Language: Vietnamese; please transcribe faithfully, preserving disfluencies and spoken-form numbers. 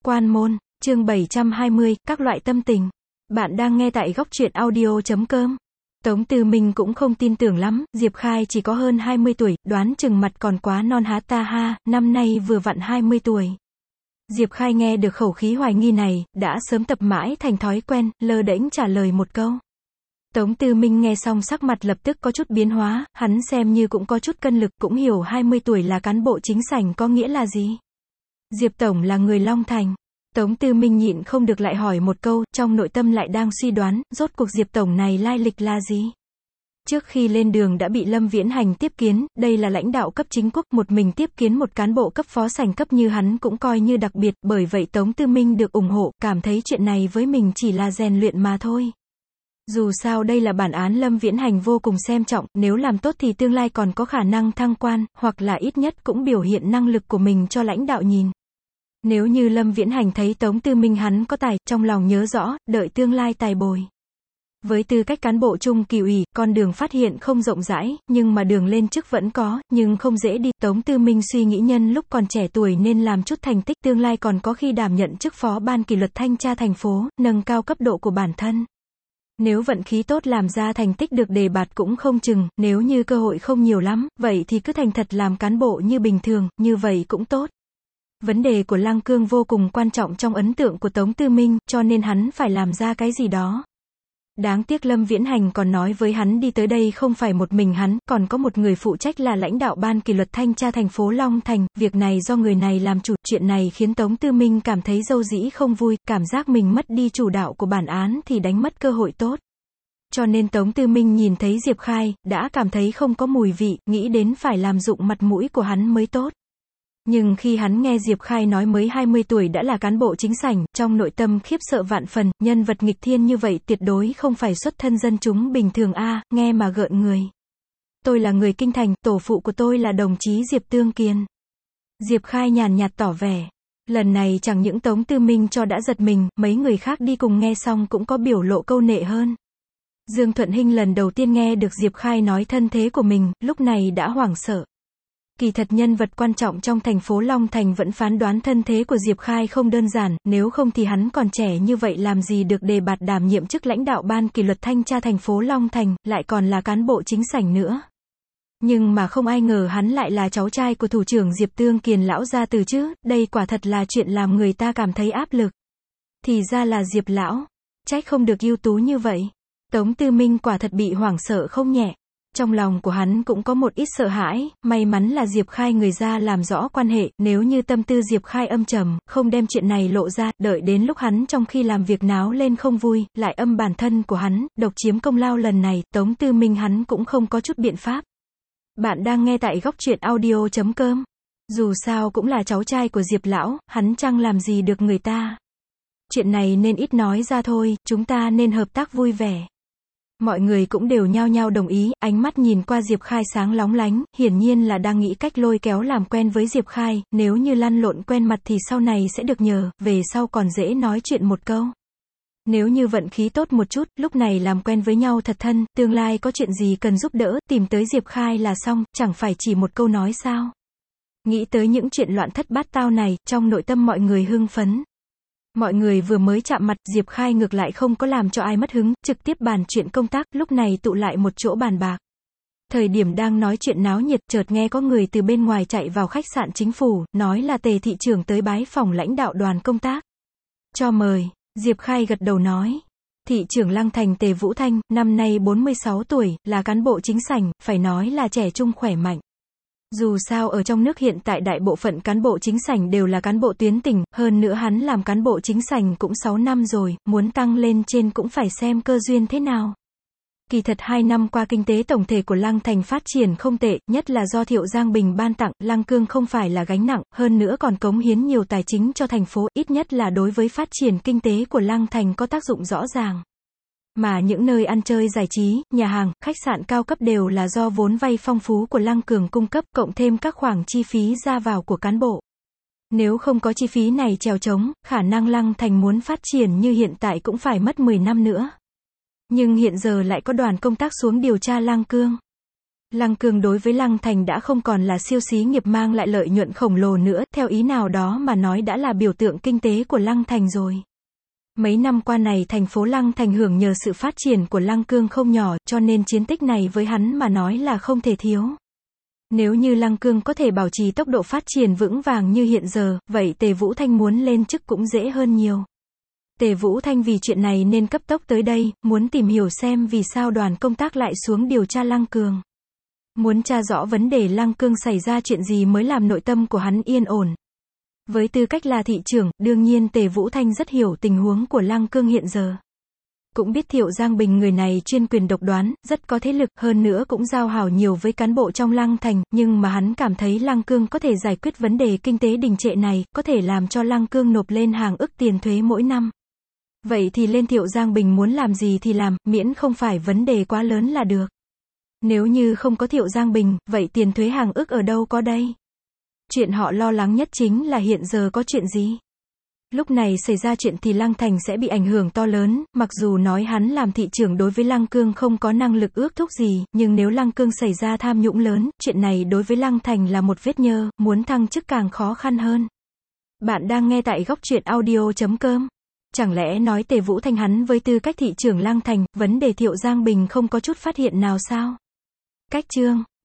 Quan môn, chương bảy trăm hai mươi, các loại tâm tình. Bạn đang nghe tại góc truyện audio chấm com. Tống Tư Minh cũng không tin tưởng lắm, Diệp Khai chỉ có hơn hai mươi tuổi, đoán chừng mặt còn quá non há ta ha, năm nay vừa vặn hai mươi tuổi. Diệp Khai nghe được khẩu khí hoài nghi này, đã sớm tập mãi thành thói quen, lơ đễnh trả lời một câu. Tống Tư Minh nghe xong sắc mặt lập tức có chút biến hóa, hắn xem như cũng có chút cân lực, cũng hiểu hai mươi tuổi là cán bộ chính sảnh có nghĩa là gì. Diệp Tổng là người Long Thành. Tống Tư Minh nhịn không được lại hỏi một câu, trong nội tâm lại đang suy đoán, rốt cuộc Diệp Tổng này lai lịch là gì? Trước khi lên đường đã bị Lâm Viễn Hành tiếp kiến, đây là lãnh đạo cấp chính quốc, một mình tiếp kiến một cán bộ cấp phó sảnh cấp như hắn cũng coi như đặc biệt, bởi vậy Tống Tư Minh được ủng hộ, cảm thấy chuyện này với mình chỉ là rèn luyện mà thôi. Dù sao đây là bản án Lâm Viễn Hành vô cùng xem trọng, nếu làm tốt thì tương lai còn có khả năng thăng quan, hoặc là ít nhất cũng biểu hiện năng lực của mình cho lãnh đạo nhìn. Nếu như Lâm Viễn Hành thấy Tống Tư Minh hắn có tài, trong lòng nhớ rõ, đợi tương lai tài bồi. Với tư cách cán bộ trung kỳ ủy, con đường phát hiện không rộng rãi, nhưng mà đường lên chức vẫn có, nhưng không dễ đi. Tống Tư Minh suy nghĩ nhân lúc còn trẻ tuổi nên làm chút thành tích, tương lai còn có khi đảm nhận chức phó ban kỷ luật thanh tra thành phố, nâng cao cấp độ của bản thân. Nếu vận khí tốt làm ra thành tích được đề bạt cũng không chừng, nếu như cơ hội không nhiều lắm, vậy thì cứ thành thật làm cán bộ như bình thường, như vậy cũng tốt. Vấn đề của Lăng Cương vô cùng quan trọng trong ấn tượng của Tống Tư Minh, cho nên hắn phải làm ra cái gì đó. Đáng tiếc Lâm Viễn Hành còn nói với hắn đi tới đây không phải một mình hắn, còn có một người phụ trách là lãnh đạo ban kỷ luật thanh tra thành phố Long Thành, việc này do người này làm chủ, chuyện này khiến Tống Tư Minh cảm thấy dâu dĩ không vui, cảm giác mình mất đi chủ đạo của bản án thì đánh mất cơ hội tốt. Cho nên Tống Tư Minh nhìn thấy Diệp Khai, đã cảm thấy không có mùi vị, nghĩ đến phải làm dụng mặt mũi của hắn mới tốt. Nhưng khi hắn nghe Diệp Khai nói mới hai mươi tuổi đã là cán bộ chính sảnh, trong nội tâm khiếp sợ vạn phần, nhân vật nghịch thiên như vậy tuyệt đối không phải xuất thân dân chúng bình thường a, nghe mà gợn người. Tôi là người kinh thành, tổ phụ của tôi là đồng chí Diệp Tương Kiên. Diệp Khai nhàn nhạt tỏ vẻ. Lần này chẳng những Tống Tư Minh cho đã giật mình, mấy người khác đi cùng nghe xong cũng có biểu lộ câu nệ hơn. Dương Thuận Hinh lần đầu tiên nghe được Diệp Khai nói thân thế của mình, lúc này đã hoảng sợ. Kỳ thật nhân vật quan trọng trong thành phố Long Thành vẫn phán đoán thân thế của Diệp Khai không đơn giản, nếu không thì hắn còn trẻ như vậy làm gì được đề bạt đảm nhiệm chức lãnh đạo ban kỷ luật thanh tra thành phố Long Thành, lại còn là cán bộ chính sảnh nữa. Nhưng mà không ai ngờ hắn lại là cháu trai của thủ trưởng Diệp Tương Kiền lão gia từ chứ, đây quả thật là chuyện làm người ta cảm thấy áp lực. Thì ra là Diệp lão, trách không được ưu tú như vậy. Tống Tư Minh quả thật bị hoảng sợ không nhẹ. Trong lòng của hắn cũng có một ít sợ hãi, may mắn là Diệp Khai người ra làm rõ quan hệ, nếu như tâm tư Diệp Khai âm trầm, không đem chuyện này lộ ra, đợi đến lúc hắn trong khi làm việc náo lên không vui, lại âm bản thân của hắn, độc chiếm công lao lần này, Tống Tư Minh hắn cũng không có chút biện pháp. Bạn đang nghe tại góc truyện audio chấm com. Dù sao cũng là cháu trai của Diệp lão, hắn chẳng làm gì được người ta. Chuyện này nên ít nói ra thôi, chúng ta nên hợp tác vui vẻ. Mọi người cũng đều nhao nhao đồng ý, ánh mắt nhìn qua Diệp Khai sáng lóng lánh, hiển nhiên là đang nghĩ cách lôi kéo làm quen với Diệp Khai, nếu như lăn lộn quen mặt thì sau này sẽ được nhờ, về sau còn dễ nói chuyện một câu. Nếu như vận khí tốt một chút, lúc này làm quen với nhau thật thân, tương lai có chuyện gì cần giúp đỡ, tìm tới Diệp Khai là xong, chẳng phải chỉ một câu nói sao. Nghĩ tới những chuyện loạn thất bát tao này, trong nội tâm mọi người hưng phấn. Mọi người vừa mới chạm mặt, Diệp Khai ngược lại không có làm cho ai mất hứng, trực tiếp bàn chuyện công tác, lúc này tụ lại một chỗ bàn bạc. Thời điểm đang nói chuyện náo nhiệt, chợt nghe có người từ bên ngoài chạy vào khách sạn chính phủ, nói là Tề thị trưởng tới bái phòng lãnh đạo đoàn công tác. Cho mời, Diệp Khai gật đầu nói. Thị trưởng Lăng Thành Tề Vũ Thanh, năm nay bốn mươi sáu tuổi, là cán bộ chính sảnh, phải nói là trẻ trung khỏe mạnh. Dù sao ở trong nước hiện tại đại bộ phận cán bộ chính sảnh đều là cán bộ tuyến tỉnh, hơn nữa hắn làm cán bộ chính sảnh cũng sáu năm rồi, muốn tăng lên trên cũng phải xem cơ duyên thế nào. Kỳ thật hai năm qua kinh tế tổng thể của Lăng Thành phát triển không tệ, nhất là do Thiệu Giang Bình ban tặng, Lăng Cương không phải là gánh nặng, hơn nữa còn cống hiến nhiều tài chính cho thành phố, ít nhất là đối với phát triển kinh tế của Lăng Thành có tác dụng rõ ràng. Mà những nơi ăn chơi giải trí, nhà hàng, khách sạn cao cấp đều là do vốn vay phong phú của Lăng Cường cung cấp, cộng thêm các khoản chi phí ra vào của cán bộ. Nếu không có chi phí này chèo chống, khả năng Lăng Thành muốn phát triển như hiện tại cũng phải mất mười năm nữa. Nhưng hiện giờ lại có đoàn công tác xuống điều tra Lăng Cương. Lăng Cương đối với Lăng Thành đã không còn là siêu xí nghiệp mang lại lợi nhuận khổng lồ nữa, theo ý nào đó mà nói đã là biểu tượng kinh tế của Lăng Thành rồi. Mấy năm qua này thành phố Lăng Thành hưởng nhờ sự phát triển của Lăng Cương không nhỏ, cho nên chiến tích này với hắn mà nói là không thể thiếu. Nếu như Lăng Cương có thể bảo trì tốc độ phát triển vững vàng như hiện giờ, vậy Tề Vũ Thanh muốn lên chức cũng dễ hơn nhiều. Tề Vũ Thanh vì chuyện này nên cấp tốc tới đây, muốn tìm hiểu xem vì sao đoàn công tác lại xuống điều tra Lăng Cường. Muốn tra rõ vấn đề Lăng Cương xảy ra chuyện gì mới làm nội tâm của hắn yên ổn. Với tư cách là thị trưởng, đương nhiên Tề Vũ Thanh rất hiểu tình huống của Lăng Cương hiện giờ. Cũng biết Thiệu Giang Bình người này chuyên quyền độc đoán, rất có thế lực, hơn nữa cũng giao hảo nhiều với cán bộ trong Lăng Thành, nhưng mà hắn cảm thấy Lăng Cương có thể giải quyết vấn đề kinh tế đình trệ này, có thể làm cho Lăng Cương nộp lên hàng ức tiền thuế mỗi năm. Vậy thì lên Thiệu Giang Bình muốn làm gì thì làm, miễn không phải vấn đề quá lớn là được. Nếu như không có Thiệu Giang Bình, vậy tiền thuế hàng ức ở đâu có đây? Chuyện họ lo lắng nhất chính là hiện giờ có chuyện gì? Lúc này xảy ra chuyện thì Lăng Thành sẽ bị ảnh hưởng to lớn, mặc dù nói hắn làm thị trưởng đối với Lăng Cương không có năng lực ước thúc gì, nhưng nếu Lăng Cương xảy ra tham nhũng lớn, chuyện này đối với Lăng Thành là một vết nhơ, muốn thăng chức càng khó khăn hơn. Bạn đang nghe tại góc truyện audio chấm com. Chẳng lẽ nói Tề Vũ Thanh hắn với tư cách thị trưởng Lăng Thành, vấn đề Thiệu Giang Bình không có chút phát hiện nào sao? Cách chương